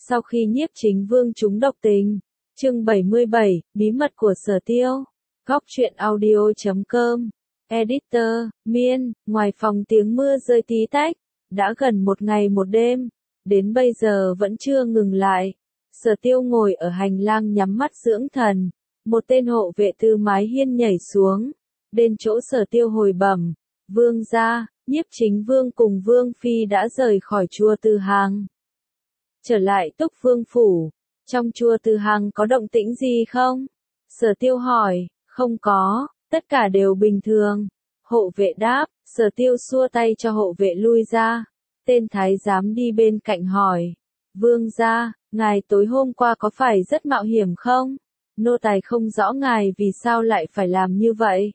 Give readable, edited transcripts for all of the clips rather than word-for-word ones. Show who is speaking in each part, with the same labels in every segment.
Speaker 1: Sau khi Nhiếp Chính Vương trúng độc tình, chương 77, bí mật của Sở Tiêu, góc truyện audio.com, editor, Miên, ngoài phòng tiếng mưa rơi tí tách, đã gần một ngày một đêm, đến bây giờ vẫn chưa ngừng lại. Sở Tiêu ngồi ở hành lang nhắm mắt dưỡng thần, một tên hộ vệ từ mái hiên nhảy xuống, đến chỗ Sở Tiêu hồi bẩm, vương gia, Nhiếp Chính Vương cùng Vương Phi đã rời khỏi chùa Từ Hàng. Trở lại Túc Vương Phủ, trong chùa Từ Hàng có động tĩnh gì không? Sở Tiêu hỏi, không có, tất cả đều bình thường. Hộ vệ đáp, Sở Tiêu xua tay cho hộ vệ lui ra. Tên thái giám đi bên cạnh hỏi, vương gia, ngài tối hôm qua có phải rất mạo hiểm không? Nô tài không rõ ngài vì sao lại phải làm như vậy.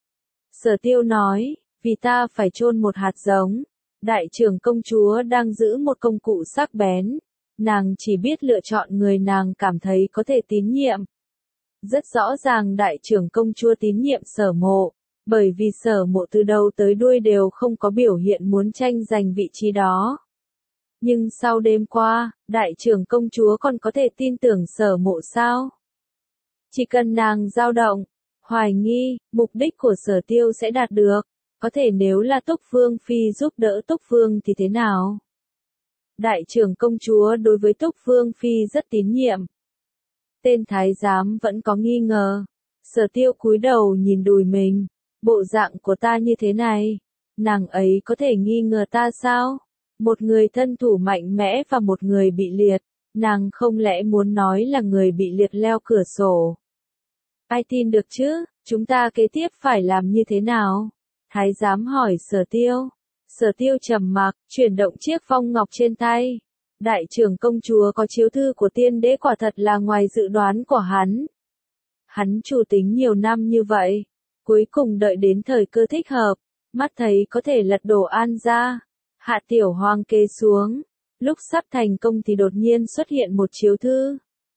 Speaker 1: Sở Tiêu nói, vì ta phải chôn một hạt giống. Đại trưởng công chúa đang giữ một công cụ sắc bén. Nàng chỉ biết lựa chọn người nàng cảm thấy có thể tín nhiệm. Rất rõ ràng đại trưởng công chúa tín nhiệm Sở Mộ, bởi vì Sở Mộ từ đầu tới đuôi đều không có biểu hiện muốn tranh giành vị trí đó. Nhưng sau đêm qua, đại trưởng công chúa còn có thể tin tưởng Sở Mộ sao? Chỉ cần nàng dao động, hoài nghi, mục đích của Sở Tiêu sẽ đạt được. Có thể nếu là Túc Vương Phi giúp đỡ Túc Vương thì thế nào? Đại trưởng công chúa đối với Túc Vương Phi rất tín nhiệm. Tên thái giám vẫn có nghi ngờ. Sở Tiêu cúi đầu nhìn đùi mình. Bộ dạng của ta như thế này, nàng ấy có thể nghi ngờ ta sao? Một người thân thủ mạnh mẽ và một người bị liệt. Nàng không lẽ muốn nói là người bị liệt leo cửa sổ? Ai tin được chứ? Chúng ta kế tiếp phải làm như thế nào? Thái giám hỏi Sở Tiêu. Sở Tiêu trầm mặc, chuyển động chiếc phong ngọc trên tay. Đại trưởng công chúa có chiếu thư của tiên đế quả thật là ngoài dự đoán của hắn. Hắn chủ tính nhiều năm như vậy, cuối cùng đợi đến thời cơ thích hợp, mắt thấy có thể lật đổ An gia, hạ tiểu hoàng kế xuống. Lúc sắp thành công thì đột nhiên xuất hiện một chiếu thư.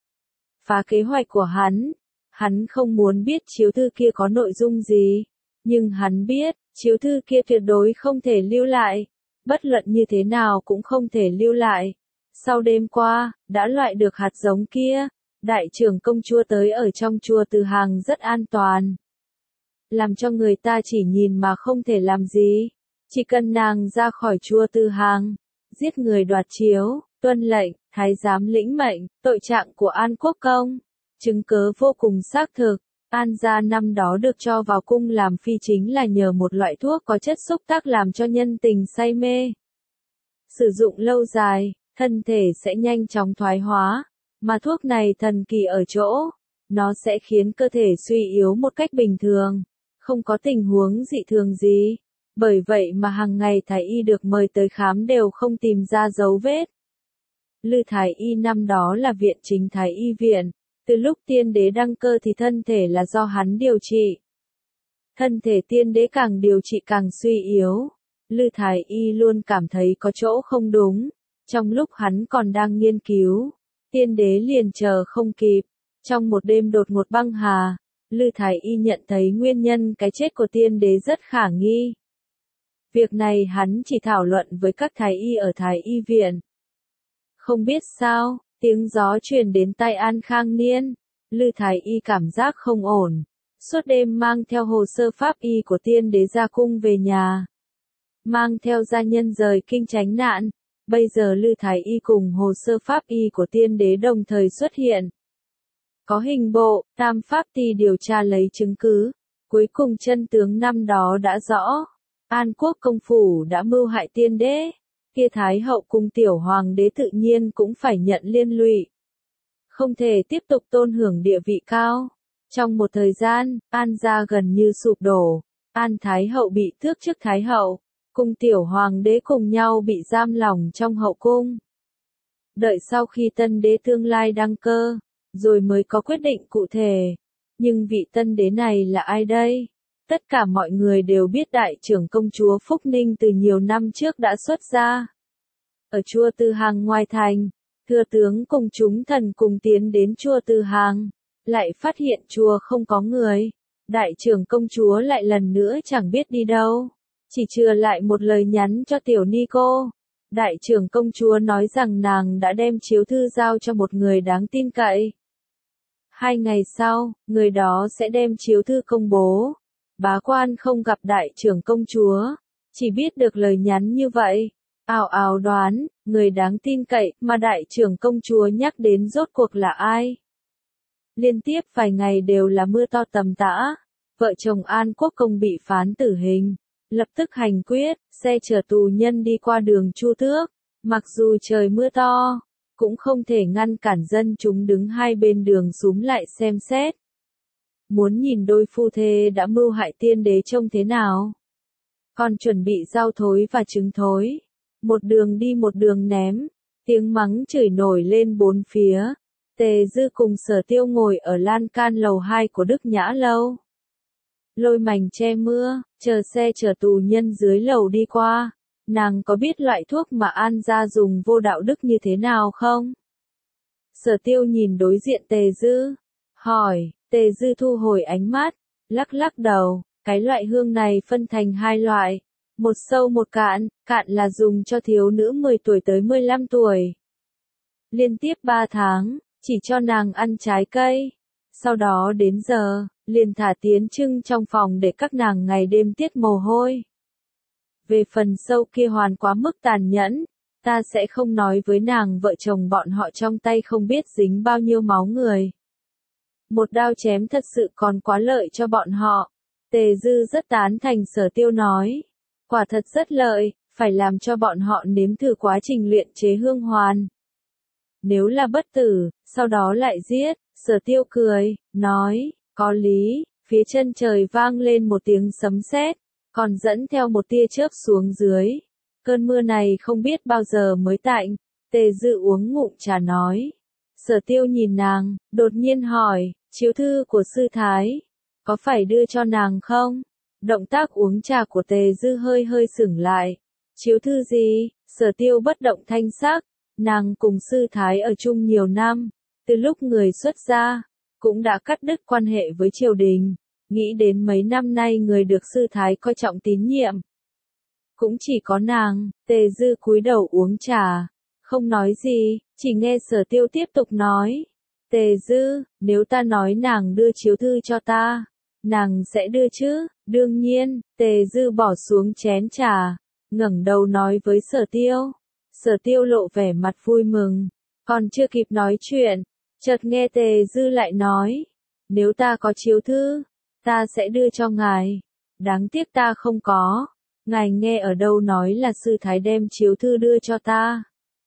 Speaker 1: Phá kế hoạch của hắn không muốn biết chiếu thư kia có nội dung gì. Nhưng hắn biết, chiếu thư kia tuyệt đối không thể lưu lại. Bất luận như thế nào cũng không thể lưu lại. Sau đêm qua, đã loại được hạt giống kia. Đại trưởng công chúa tới ở trong chùa Từ Hàng rất an toàn. Làm cho người ta chỉ nhìn mà không thể làm gì. Chỉ cần nàng ra khỏi chùa Từ Hàng, giết người đoạt chiếu, tuân lệnh, thái giám lĩnh mệnh, tội trạng của An Quốc Công. Chứng cớ vô cùng xác thực. An gia năm đó được cho vào cung làm phi chính là nhờ một loại thuốc có chất xúc tác làm cho nhân tình say mê. Sử dụng lâu dài, thân thể sẽ nhanh chóng thoái hóa, mà thuốc này thần kỳ ở chỗ, nó sẽ khiến cơ thể suy yếu một cách bình thường, không có tình huống dị thường gì. Bởi vậy mà hàng ngày thái y được mời tới khám đều không tìm ra dấu vết. Lư thái y năm đó là viện chính thái y viện. Từ lúc tiên đế đăng cơ thì thân thể là do hắn điều trị. Thân thể tiên đế càng điều trị càng suy yếu. Lư thái y luôn cảm thấy có chỗ không đúng. Trong lúc hắn còn đang nghiên cứu, tiên đế liền chờ không kịp. Trong một đêm đột ngột băng hà, Lư thái y nhận thấy nguyên nhân cái chết của tiên đế rất khả nghi. Việc này hắn chỉ thảo luận với các thái y ở thái y viện. Không biết sao, tiếng gió truyền đến tai An Khang Niên. Lư thái y cảm giác không ổn. Suốt đêm mang theo hồ sơ pháp y của tiên đế ra cung về nhà. Mang theo gia nhân rời kinh tránh nạn. Bây giờ Lư thái y cùng hồ sơ pháp y của tiên đế đồng thời xuất hiện. Có hình bộ, tam pháp ty điều tra lấy chứng cứ. Cuối cùng chân tướng năm đó đã rõ. An Quốc công phủ đã mưu hại tiên đế. Kia Thái hậu cùng tiểu hoàng đế tự nhiên cũng phải nhận liên lụy. Không thể tiếp tục tôn hưởng địa vị cao. Trong một thời gian, An gia gần như sụp đổ. An Thái hậu bị tước chức Thái hậu, cùng tiểu hoàng đế cùng nhau bị giam lỏng trong hậu cung. Đợi sau khi tân đế tương lai đăng cơ, rồi mới có quyết định cụ thể. Nhưng vị tân đế này là ai đây? Tất cả mọi người đều biết đại trưởng công chúa Phúc Ninh từ nhiều năm trước đã xuất gia. Ở chùa Từ Hàng ngoài thành, thừa tướng cùng chúng thần cùng tiến đến chùa Từ Hàng, lại phát hiện chùa không có người. Đại trưởng công chúa lại lần nữa chẳng biết đi đâu, chỉ chừa lại một lời nhắn cho tiểu ni cô. Đại trưởng công chúa nói rằng nàng đã đem chiếu thư giao cho một người đáng tin cậy. 2 ngày sau, người đó sẽ đem chiếu thư công bố. Bá quan không gặp đại trưởng công chúa, chỉ biết được lời nhắn như vậy. Ào ào đoán, người đáng tin cậy mà đại trưởng công chúa nhắc đến rốt cuộc là ai? Liên tiếp vài ngày đều là mưa to tầm tã. Vợ chồng An Quốc Công bị phán tử hình. Lập tức hành quyết, xe chở tù nhân đi qua đường Chu Tước. Mặc dù trời mưa to, cũng không thể ngăn cản dân chúng đứng hai bên đường súm lại xem xét. Muốn nhìn đôi phu thê đã mưu hại tiên đế trông thế nào? Còn chuẩn bị rau thối và trứng thối. Một đường đi một đường ném. Tiếng mắng chửi nổi lên bốn phía. Tề Dư cùng Sở Tiêu ngồi ở lan can lầu 2 của Đức Nhã Lâu. Lôi mành che mưa, chờ xe chở tù nhân dưới lầu đi qua. Nàng có biết loại thuốc mà An gia dùng vô đạo đức như thế nào không? Sở Tiêu nhìn đối diện Tề Dư, hỏi. Tề Dư thu hồi ánh mắt, lắc lắc đầu. Cái loại hương này phân thành 2 loại. Một sâu một cạn, cạn là dùng cho thiếu nữ 10 tuổi tới 15 tuổi. Liên tiếp 3 tháng, chỉ cho nàng ăn trái cây. Sau đó đến giờ, liền thả tiến trưng trong phòng để các nàng ngày đêm tiết mồ hôi. Về phần sâu kia hoàn quá mức tàn nhẫn, ta sẽ không nói với nàng, vợ chồng bọn họ trong tay không biết dính bao nhiêu máu người. Một đao chém thật sự còn quá lợi cho bọn họ. Tề Dư rất tán thành Sở Tiêu nói. Quả thật rất lợi, phải làm cho bọn họ nếm thử quá trình luyện chế hương hoàn. Nếu là bất tử, sau đó lại giết. Sở Tiêu cười, nói, có lý. Phía chân trời vang lên một tiếng sấm sét, còn dẫn theo một tia chớp xuống dưới. Cơn mưa này không biết bao giờ mới tạnh. Tề Dư uống ngụm trà nói. Sở Tiêu nhìn nàng, đột nhiên hỏi, chiếu thư của sư thái, có phải đưa cho nàng không? Động tác uống trà của Tề Dư hơi hơi sững lại. Chiếu thư gì? Sở Tiêu bất động thanh sắc. Nàng cùng sư thái ở chung nhiều năm, từ lúc người xuất gia, cũng đã cắt đứt quan hệ với triều đình. Nghĩ đến mấy năm nay người được sư thái coi trọng tín nhiệm, cũng chỉ có nàng. Tề Dư cúi đầu uống trà, không nói gì, chỉ nghe Sở Tiêu tiếp tục nói. Tề Dư, nếu ta nói nàng đưa chiếu thư cho ta, nàng sẽ đưa chứ? Đương nhiên. Tề Dư bỏ xuống chén trà, ngẩng đầu nói với Sở Tiêu. Sở Tiêu lộ vẻ mặt vui mừng, còn chưa kịp nói chuyện, chợt nghe Tề Dư lại nói, nếu ta có chiếu thư, ta sẽ đưa cho ngài. Đáng tiếc ta không có. Ngài nghe ở đâu nói là sư thái đem chiếu thư đưa cho ta?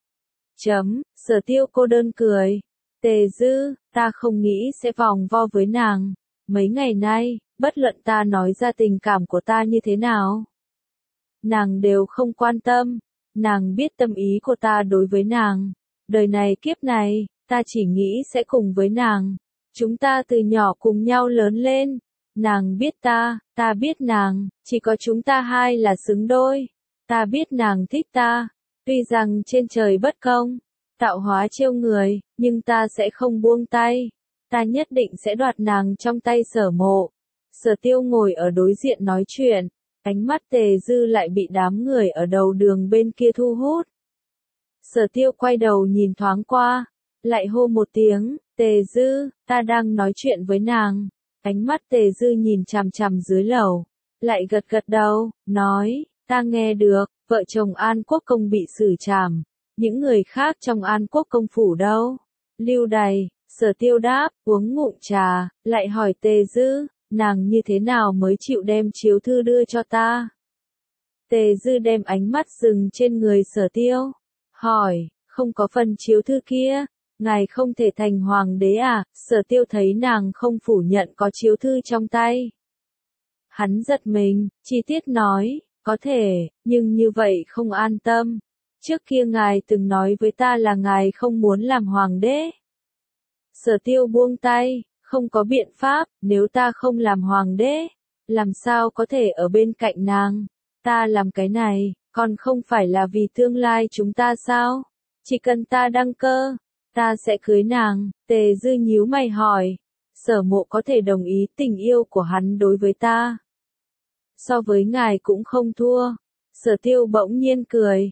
Speaker 1: Sở Tiêu cô đơn cười. Tề Dư, ta không nghĩ sẽ vòng vo với nàng. Mấy ngày nay, bất luận ta nói ra tình cảm của ta như thế nào, nàng đều không quan tâm. Nàng biết tâm ý của ta đối với nàng. Đời này kiếp này, ta chỉ nghĩ sẽ cùng với nàng. Chúng ta từ nhỏ cùng nhau lớn lên. Nàng biết ta biết nàng, chỉ có chúng ta hai là xứng đôi. Ta biết nàng thích ta. Tuy rằng trên trời bất công, tạo hóa trêu người, nhưng ta sẽ không buông tay. Ta nhất định sẽ đoạt nàng trong tay Sở Mộ. Sở Tiêu ngồi ở đối diện nói chuyện. Ánh mắt Tề Dư lại bị đám người ở đầu đường bên kia thu hút. Sở Tiêu quay đầu nhìn thoáng qua, lại hô một tiếng, Tề Dư, ta đang nói chuyện với nàng. Ánh mắt Tề Dư nhìn chằm chằm dưới lầu, lại gật gật đầu, nói, ta nghe được, vợ chồng An Quốc Công bị xử trảm. Những người khác trong An Quốc Công phủ đâu? Lưu đày. Sở Tiêu đáp, uống ngụm trà, lại hỏi Tề Dư, nàng như thế nào mới chịu đem chiếu thư đưa cho ta? Tề Dư đem ánh mắt dừng trên người Sở Tiêu, hỏi, không có phần chiếu thư kia, ngài không thể thành hoàng đế à? Sở Tiêu thấy nàng không phủ nhận có chiếu thư trong tay. Hắn giật mình, chi tiết nói, có thể, nhưng như vậy không an tâm. Trước kia ngài từng nói với ta là ngài không muốn làm hoàng đế. Sở Tiêu buông tay, không có biện pháp, nếu ta không làm hoàng đế, làm sao có thể ở bên cạnh nàng? Ta làm cái này, còn không phải là vì tương lai chúng ta sao? Chỉ cần ta đăng cơ, ta sẽ cưới nàng. Tề Dư nhíu mày hỏi, Sở Mộ có thể đồng ý tình yêu của hắn đối với ta? So với ngài cũng không thua. Sở Tiêu bỗng nhiên cười,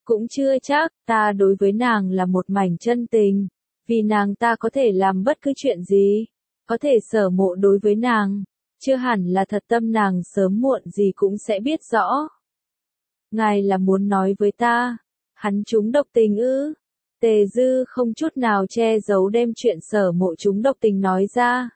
Speaker 1: Cũng chưa chắc, ta đối với nàng là một mảnh chân tình. Vì nàng ta có thể làm bất cứ chuyện gì. Có thể Sở Mộ đối với nàng. Chưa hẳn là thật tâm, nàng sớm muộn gì cũng sẽ biết rõ. Ngài là muốn nói với ta, hắn trúng độc tình ư? Tề Dư không chút nào che giấu đem chuyện Sở Mộ trúng độc tình nói ra.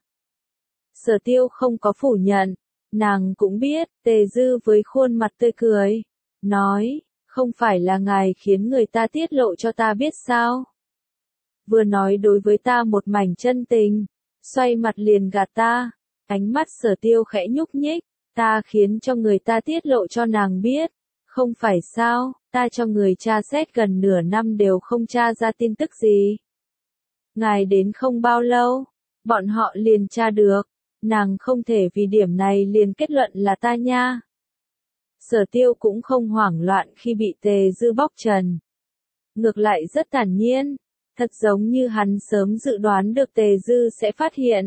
Speaker 1: Sở Tiêu không có phủ nhận, nàng cũng biết. Tề Dư với khuôn mặt tươi cười, nói, không phải là ngài khiến người ta tiết lộ cho ta biết sao? Vừa nói đối với ta một mảnh chân tình, xoay mặt liền gạt ta. Ánh mắt Sở Tiêu khẽ nhúc nhích, ta khiến cho người ta tiết lộ cho nàng biết. Không phải sao, ta cho người tra xét gần nửa năm đều không tra ra tin tức gì. Ngài đến không bao lâu, bọn họ liền tra được, nàng không thể vì điểm này liền kết luận là ta nha. Sở Tiêu cũng không hoảng loạn khi bị Tề Dư bóc trần. Ngược lại rất thản nhiên, thật giống như hắn sớm dự đoán được Tề Dư sẽ phát hiện.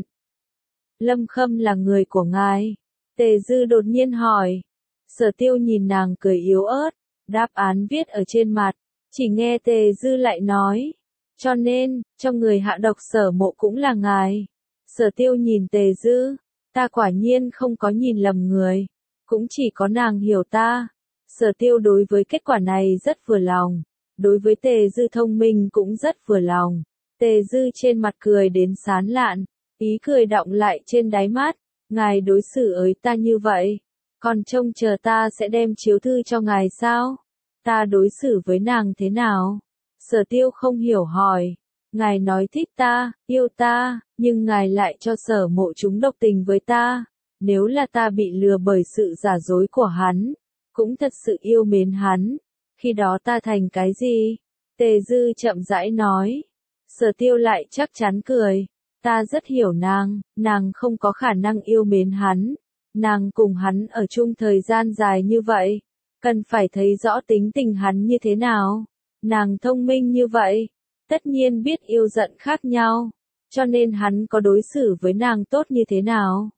Speaker 1: Lâm Khâm là người của ngài? Tề Dư đột nhiên hỏi. Sở Tiêu nhìn nàng cười yếu ớt, đáp án viết ở trên mặt, chỉ nghe Tề Dư lại nói. Cho nên, cho người hạ độc Sở Mộ cũng là ngài. Sở Tiêu nhìn Tề Dư, ta quả nhiên không có nhìn lầm người, cũng chỉ có nàng hiểu ta. Sở Tiêu đối với kết quả này rất vừa lòng, đối với Tề Dư thông minh cũng rất vừa lòng. Tề Dư trên mặt cười đến sán lạn, ý cười đọng lại trên đáy mắt, ngài đối xử với ta như vậy, còn trông chờ ta sẽ đem chiếu thư cho ngài sao? Ta đối xử với nàng thế nào? Sở Tiêu không hiểu hỏi. Ngài nói thích ta, yêu ta, nhưng ngài lại cho Sở Mộ trúng độc tình với ta. Nếu là ta bị lừa bởi sự giả dối của hắn, cũng thật sự yêu mến hắn, khi đó ta thành cái gì? Tề Dư chậm rãi nói. Sở Tiêu lại chắc chắn cười. Ta rất hiểu nàng không có khả năng yêu mến hắn. Nàng cùng hắn ở chung thời gian dài như vậy, cần phải thấy rõ tính tình hắn như thế nào. Nàng thông minh như vậy, tất nhiên biết yêu giận khác nhau, cho nên hắn có đối xử với nàng tốt như thế nào.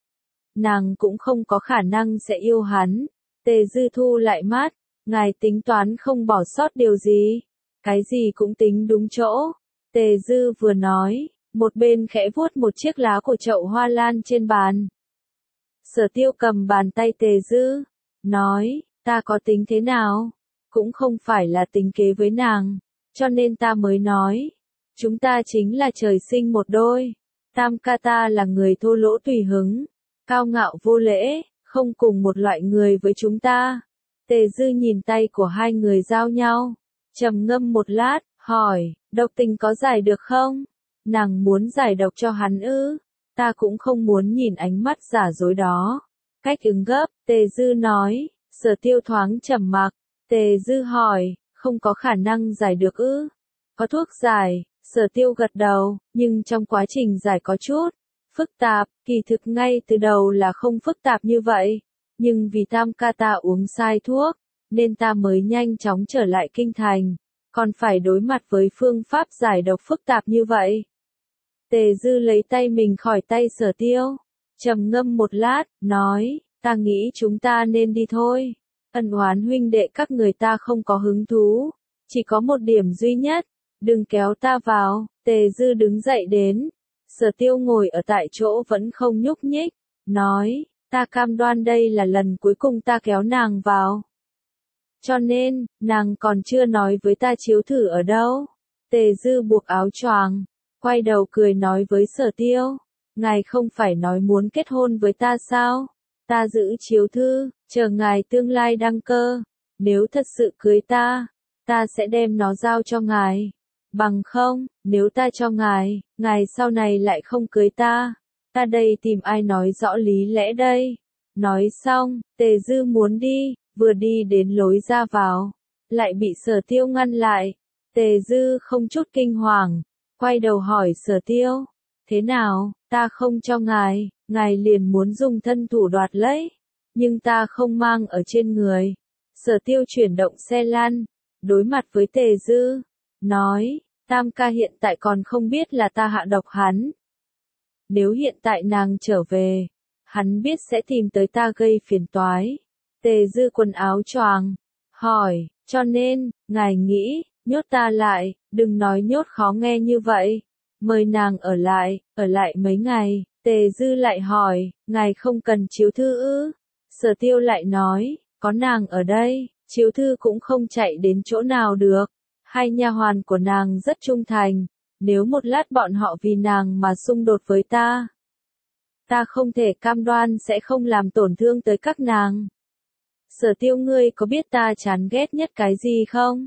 Speaker 1: Nàng cũng không có khả năng sẽ yêu hắn. Tề Dư thu lại mắt, ngài tính toán không bỏ sót điều gì, cái gì cũng tính đúng chỗ. Tề Dư vừa nói, một bên khẽ vuốt một chiếc lá của chậu hoa lan trên bàn. Sở Tiêu cầm bàn tay Tề Dư, nói, ta có tính thế nào, cũng không phải là tính kế với nàng, cho nên ta mới nói, chúng ta chính là trời sinh một đôi. Tam ca ta là người thô lỗ tùy hứng, cao ngạo vô lễ, không cùng một loại người với chúng ta. Tề Dư nhìn tay của hai người giao nhau, trầm ngâm một lát, hỏi, độc tình có giải được không? Nàng muốn giải độc cho hắn ư? Ta cũng không muốn nhìn ánh mắt giả dối đó. Cách ứng gấp, Tề Dư nói. Sở Tiêu thoáng trầm mặc. Tề Dư hỏi, không có khả năng giải được ư? Có thuốc giải? Sở Tiêu gật đầu, nhưng trong quá trình giải có chút phức tạp, kỳ thực ngay từ đầu là không phức tạp như vậy. Nhưng vì Tam ca ta uống sai thuốc, nên ta mới nhanh chóng trở lại kinh thành, còn phải đối mặt với phương pháp giải độc phức tạp như vậy. Tề Dư lấy tay mình khỏi tay Sở Tiêu, trầm ngâm một lát, nói, ta nghĩ chúng ta nên đi thôi. Ân oán huynh đệ các người ta không có hứng thú, chỉ có một điểm duy nhất, đừng kéo ta vào. Tề Dư đứng dậy đến, Sở Tiêu ngồi ở tại chỗ vẫn không nhúc nhích, nói, ta cam đoan đây là lần cuối cùng ta kéo nàng vào. Cho nên, nàng còn chưa nói với ta chiếu thử ở đâu. Tề Dư buộc áo choàng, quay đầu cười nói với Sở Tiêu, ngài không phải nói muốn kết hôn với ta sao? Ta giữ chiếu thư, chờ ngài tương lai đăng cơ. Nếu thật sự cưới ta sẽ đem nó giao cho ngài. Bằng không, nếu ta cho ngài sau này lại không cưới ta đây tìm ai nói rõ lý lẽ đây? Nói xong, Tề Dư muốn đi, vừa đi đến lối ra vào, lại bị Sở Tiêu ngăn lại. Tề Dư không chút kinh hoàng, quay đầu hỏi Sở Tiêu, thế nào, ta không cho ngài liền muốn dùng thân thủ đoạt lấy, nhưng ta không mang ở trên người. Sở Tiêu chuyển động xe lăn, đối mặt với Tề Dư, nói, Tam ca hiện tại còn không biết là ta hạ độc hắn. Nếu hiện tại nàng trở về, hắn biết sẽ tìm tới ta gây phiền toái. Tề Dư quần áo choàng, hỏi, Cho nên, ngài nghĩ, nhốt ta lại, đừng nói nhốt khó nghe như vậy. Mời nàng ở lại mấy ngày. Tề Dư lại hỏi, ngài không cần chiếu thư ư? Sở Tiêu lại nói, có nàng ở đây, chiếu thư cũng không chạy đến chỗ nào được. Hai nha hoàn của nàng rất trung thành, nếu một lát bọn họ vì nàng mà xung đột với ta không thể cam đoan sẽ không làm tổn thương tới các nàng. Sở Tiêu, ngươi có biết ta chán ghét nhất cái gì không?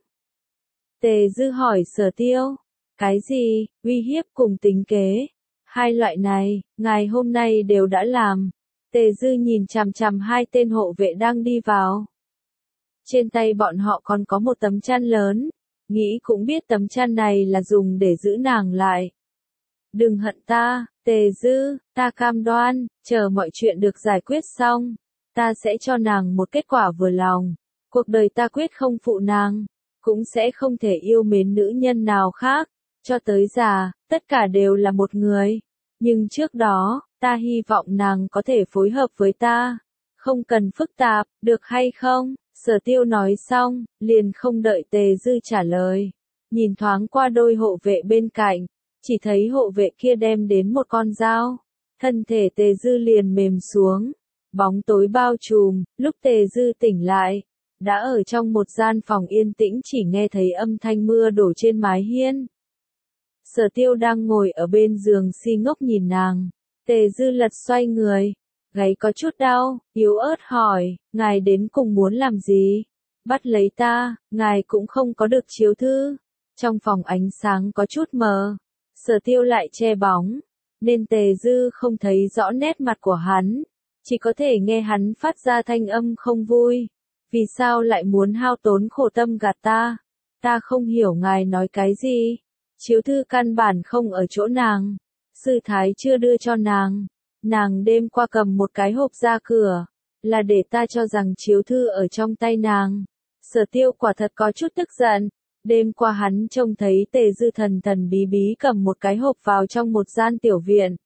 Speaker 1: Tề Dư hỏi Sở Tiêu, cái gì? Uy hiếp cùng tính kế. Hai loại này, ngài hôm nay đều đã làm. Tề Dư nhìn chằm chằm hai tên hộ vệ đang đi vào. Trên tay bọn họ còn có một tấm chăn lớn, nghĩ cũng biết tấm chăn này là dùng để giữ nàng lại. Đừng hận ta, Tề Dư, ta cam đoan, chờ mọi chuyện được giải quyết xong, ta sẽ cho nàng một kết quả vừa lòng. Cuộc đời ta quyết không phụ nàng, cũng sẽ không thể yêu mến nữ nhân nào khác, cho tới già, tất cả đều là một người. Nhưng trước đó, ta hy vọng nàng có thể phối hợp với ta, không cần phức tạp, được hay không? Sở Tiêu nói xong, liền không đợi Tề Dư trả lời. Nhìn thoáng qua đôi hộ vệ bên cạnh, chỉ thấy hộ vệ kia đem đến một con dao. Thân thể Tề Dư liền mềm xuống, bóng tối bao trùm, lúc Tề Dư tỉnh lại, đã ở trong một gian phòng yên tĩnh, chỉ nghe thấy âm thanh mưa đổ trên mái hiên. Sở Tiêu đang ngồi ở bên giường si ngốc nhìn nàng. Tề Dư lật xoay người, gáy có chút đau, yếu ớt hỏi, ngài đến cùng muốn làm gì? Bắt lấy ta, ngài cũng không có được chiếu thư. Trong phòng ánh sáng có chút mờ, Sở Tiêu lại che bóng, nên Tề Dư không thấy rõ nét mặt của hắn, chỉ có thể nghe hắn phát ra thanh âm không vui. Vì sao lại muốn hao tốn khổ tâm gạt ta? Ta không hiểu ngài nói cái gì. Chiếu thư căn bản không ở chỗ nàng. Sư thái chưa đưa cho nàng. Nàng đêm qua cầm một cái hộp ra cửa, là để ta cho rằng chiếu thư ở trong tay nàng. Sở Tiêu quả thật có chút tức giận. Đêm qua hắn trông thấy Tề Dư thần thần bí bí cầm một cái hộp vào trong một gian tiểu viện.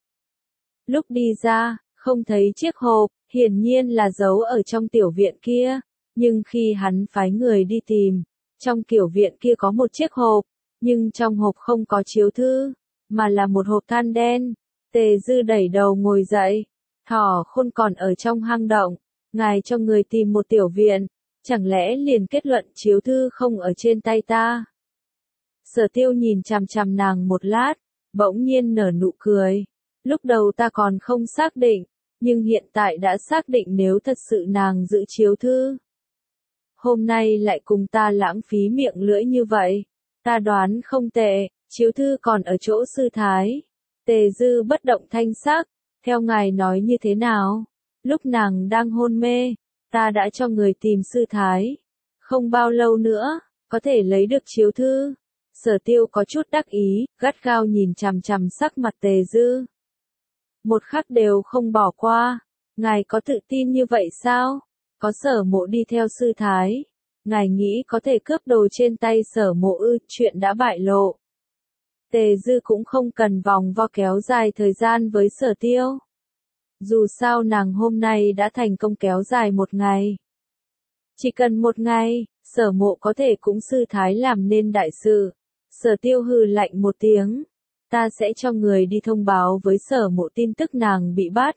Speaker 1: Lúc đi ra, không thấy chiếc hộp, hiển nhiên là giấu ở trong tiểu viện kia. Nhưng khi hắn phái người đi tìm, trong tiểu viện kia có một chiếc hộp, nhưng trong hộp không có chiếu thư, mà là một hộp than đen. Tề Dư đẩy đầu ngồi dậy, thỏ khôn còn ở trong hang động, ngài cho người tìm một tiểu viện, chẳng lẽ liền kết luận chiếu thư không ở trên tay ta? Sở Tiêu nhìn chằm chằm nàng một lát, bỗng nhiên nở nụ cười. Lúc đầu ta còn không xác định, nhưng hiện tại đã xác định nếu thật sự nàng giữ chiếu thư. Hôm nay lại cùng ta lãng phí miệng lưỡi như vậy. Ta đoán không tệ, chiếu thư còn ở chỗ sư thái. Tề Dư bất động thanh sắc, theo ngài nói như thế nào? Lúc nàng đang hôn mê, ta đã cho người tìm sư thái. Không bao lâu nữa, có thể lấy được chiếu thư. Sở Tiêu có chút đắc ý, gắt gao nhìn chằm chằm sắc mặt Tề Dư. Một khắc đều không bỏ qua. Ngài có tự tin như vậy sao? Có Sở Mộ đi theo sư thái, ngài nghĩ có thể cướp đồ trên tay Sở Mộ ư? Chuyện đã bại lộ. Tề Dư cũng không cần vòng vo kéo dài thời gian với Sở Tiêu. Dù sao nàng hôm nay đã thành công kéo dài một ngày. Chỉ cần một ngày, Sở Mộ có thể cũng sư thái làm nên đại sự. Sở Tiêu hừ lạnh một tiếng. Ta sẽ cho người đi thông báo với Sở Mộ tin tức nàng bị bắt.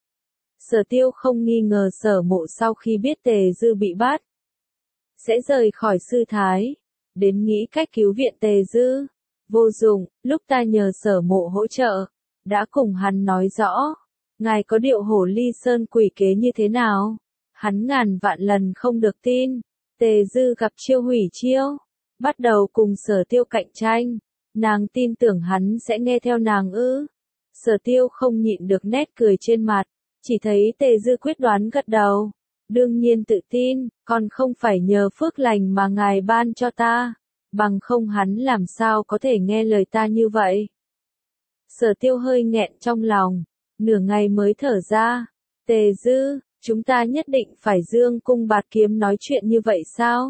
Speaker 1: Sở Tiêu không nghi ngờ Sở Mộ sau khi biết Tề Dư bị bắt, sẽ rời khỏi sư thái, đến nghĩ cách cứu viện Tề Dư. Vô dụng, lúc ta nhờ Sở Mộ hỗ trợ, đã cùng hắn nói rõ, ngài có điệu hổ ly sơn quỷ kế như thế nào. Hắn ngàn vạn lần không được tin. Tề Dư gặp chiêu hủy chiêu, bắt đầu cùng Sở Tiêu cạnh tranh. Nàng tin tưởng hắn sẽ nghe theo nàng ư? Sở Tiêu không nhịn được nét cười trên mặt, chỉ thấy Tề Dư quyết đoán gật đầu. Đương nhiên tự tin, còn không phải nhờ phước lành mà ngài ban cho ta, bằng không hắn làm sao có thể nghe lời ta như vậy. Sở Tiêu hơi nghẹn trong lòng, nửa ngày mới thở ra. Tề Dư, chúng ta nhất định phải dương cung bạt kiếm nói chuyện như vậy sao?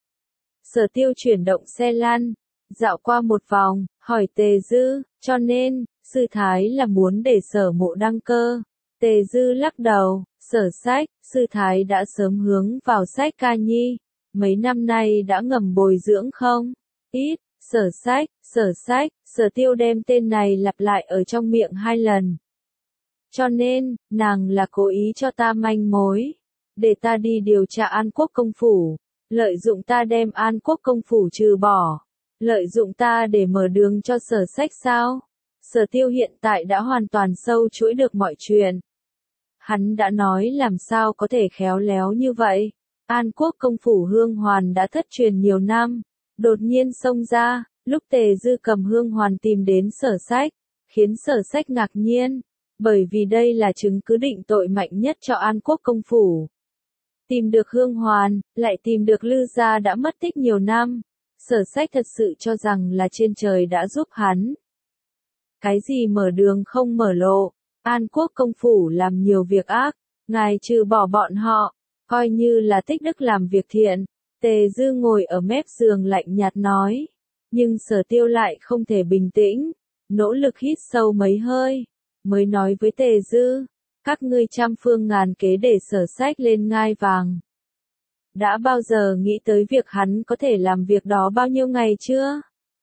Speaker 1: Sở Tiêu chuyển động xe lăn, dạo qua một vòng, hỏi Tề Dư, cho nên, sư thái là muốn để Sở Mộ đăng cơ. Tề Dư lắc đầu, Sở Sách, sư thái đã sớm hướng vào sách ca nhi. mấy năm nay đã ngầm bồi dưỡng không? Ít, Sở Tiêu đem tên này lặp lại ở trong miệng 2 lần. Cho nên, nàng là cố ý cho ta manh mối, để ta đi điều tra An Quốc công phủ, lợi dụng ta đem An Quốc công phủ trừ bỏ, lợi dụng ta để mở đường cho Sở Sách sao? Sở Tiêu hiện tại đã hoàn toàn sâu chuỗi được mọi chuyện. Hắn đã nói làm sao có thể khéo léo như vậy. An Quốc công phủ hương hoàn đã thất truyền nhiều năm, đột nhiên xông ra, lúc Tề Dư cầm hương hoàn tìm đến Sở Sách, khiến Sở Sách ngạc nhiên, bởi vì đây là chứng cứ định tội mạnh nhất cho An Quốc công phủ. Tìm được hương hoàn, lại tìm được Lư gia đã mất tích nhiều năm, Sở Sách thật sự cho rằng là trên trời đã giúp hắn. Cái gì mở đường không mở lộ, An Quốc công phủ làm nhiều việc ác, ngài trừ bỏ bọn họ, coi như là tích đức làm việc thiện. Tề Dư ngồi ở mép giường lạnh nhạt nói, nhưng Sở Tiêu lại không thể bình tĩnh, nỗ lực hít sâu mấy hơi, mới nói với Tề Dư, các ngươi trăm phương ngàn kế để Sở Sách lên ngai vàng. Đã bao giờ nghĩ tới việc hắn có thể làm việc đó bao nhiêu ngày chưa?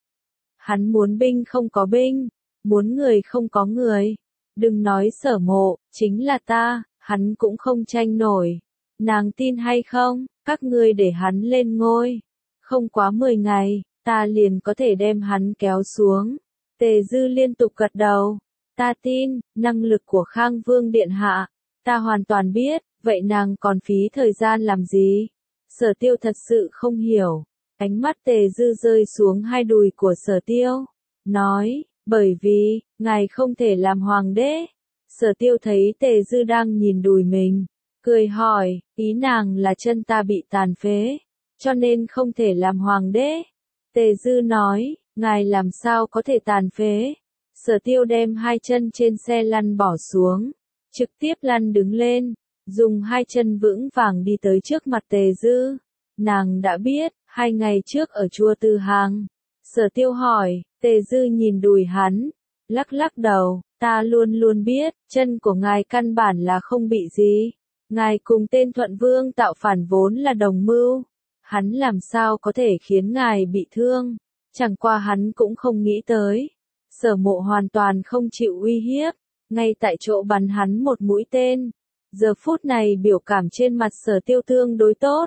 Speaker 1: Hắn muốn binh không có binh, muốn người không có người. Đừng nói Sở Mộ, chính là ta, hắn cũng không tranh nổi. Nàng tin hay không, các ngươi để hắn lên ngôi. Không quá 10 ngày, ta liền có thể đem hắn kéo xuống. Tề Dư liên tục gật đầu. Ta tin, năng lực của Khang Vương Điện Hạ. Ta hoàn toàn biết, vậy nàng còn phí thời gian làm gì? Sở Tiêu thật sự không hiểu. Ánh mắt Tề Dư rơi xuống hai đùi của Sở Tiêu. Nói, bởi vì, ngài không thể làm hoàng đế. Sở Tiêu thấy Tề Dư đang nhìn đùi mình. Cười hỏi, ý nàng là chân ta bị tàn phế, cho nên không thể làm hoàng đế. Tề Dư nói, ngài làm sao có thể tàn phế. Sở Tiêu đem hai chân trên xe lăn bỏ xuống, trực tiếp lăn đứng lên, dùng hai chân vững vàng đi tới trước mặt Tề Dư. Nàng đã biết, 2 ngày trước ở chùa Từ Hàng. Sở Tiêu hỏi, Tề Dư nhìn đùi hắn, lắc lắc đầu, ta luôn luôn biết, chân của ngài căn bản là không bị gì. Ngài cùng tên Thuận Vương tạo phản vốn là đồng mưu. Hắn làm sao có thể khiến ngài bị thương? Chẳng qua hắn cũng không nghĩ tới. Sở Mộ hoàn toàn không chịu uy hiếp, ngay tại chỗ bắn hắn một mũi tên. Giờ phút này biểu cảm trên mặt Sở Tiêu tương đối tốt.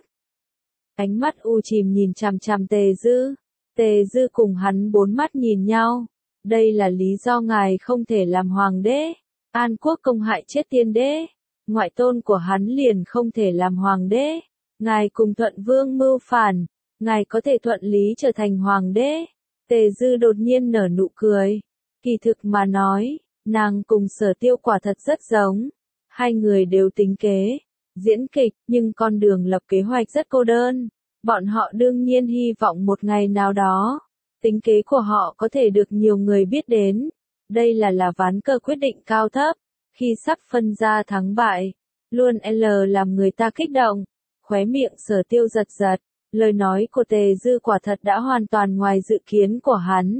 Speaker 1: Ánh mắt u chìm nhìn chằm chằm Tề Dư. Tề Dư cùng hắn 4 mắt nhìn nhau. Đây là lý do ngài không thể làm hoàng đế. An Quốc công hại chết tiên đế. Ngoại tôn của hắn liền không thể làm hoàng đế. Ngài cùng Thuận Vương mưu phản, ngài có thể thuận lý trở thành hoàng đế. Tề Dư đột nhiên nở nụ cười. Kỳ thực mà nói, nàng cùng Sở Tiêu quả thật rất giống. Hai người đều tính kế, diễn kịch, nhưng con đường lập kế hoạch rất cô đơn. Bọn họ đương nhiên hy vọng một ngày nào đó, tính kế của họ có thể được nhiều người biết đến. Đây là ván cờ quyết định cao thấp. Khi sắp phân ra thắng bại, luôn làm người ta kích động. Khóe miệng Sở Tiêu giật giật, lời nói của Tề Dư quả thật đã hoàn toàn ngoài dự kiến của hắn.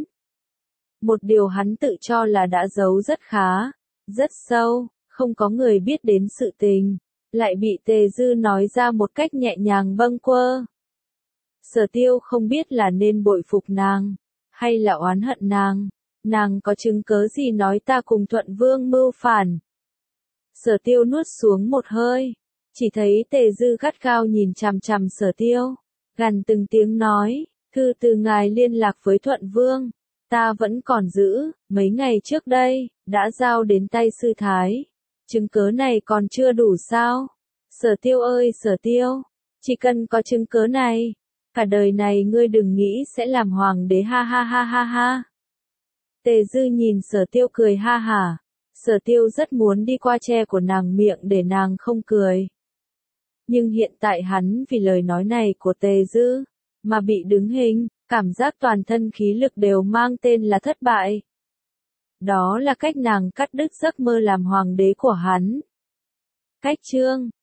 Speaker 1: Một điều hắn tự cho là đã giấu rất khá, rất sâu, không có người biết đến sự tình, lại bị Tề Dư nói ra một cách nhẹ nhàng bâng quơ. Sở Tiêu không biết là nên bội phục nàng, hay là oán hận nàng. Nàng có chứng cớ gì nói ta cùng Thuận Vương mưu phản? Sở Tiêu nuốt xuống một hơi, chỉ thấy Tề Dư gắt gao nhìn chằm chằm Sở Tiêu, gằn từng tiếng nói, thư từ ngài liên lạc với Thuận Vương, ta vẫn còn giữ, mấy ngày trước đây, đã giao đến tay sư thái. Chứng cớ này còn chưa đủ sao? Sở Tiêu ơi Sở Tiêu, chỉ cần có chứng cớ này, cả đời này ngươi đừng nghĩ sẽ làm hoàng đế ha ha ha ha ha. Tề Dư nhìn Sở Tiêu cười ha hả. Sở Tiêu rất muốn đi qua che của nàng miệng để nàng không cười. Nhưng hiện tại hắn vì lời nói này của Tề Dư, mà bị đứng hình, cảm giác toàn thân khí lực đều mang tên là thất bại. Đó là cách nàng cắt đứt giấc mơ làm hoàng đế của hắn. Cách chương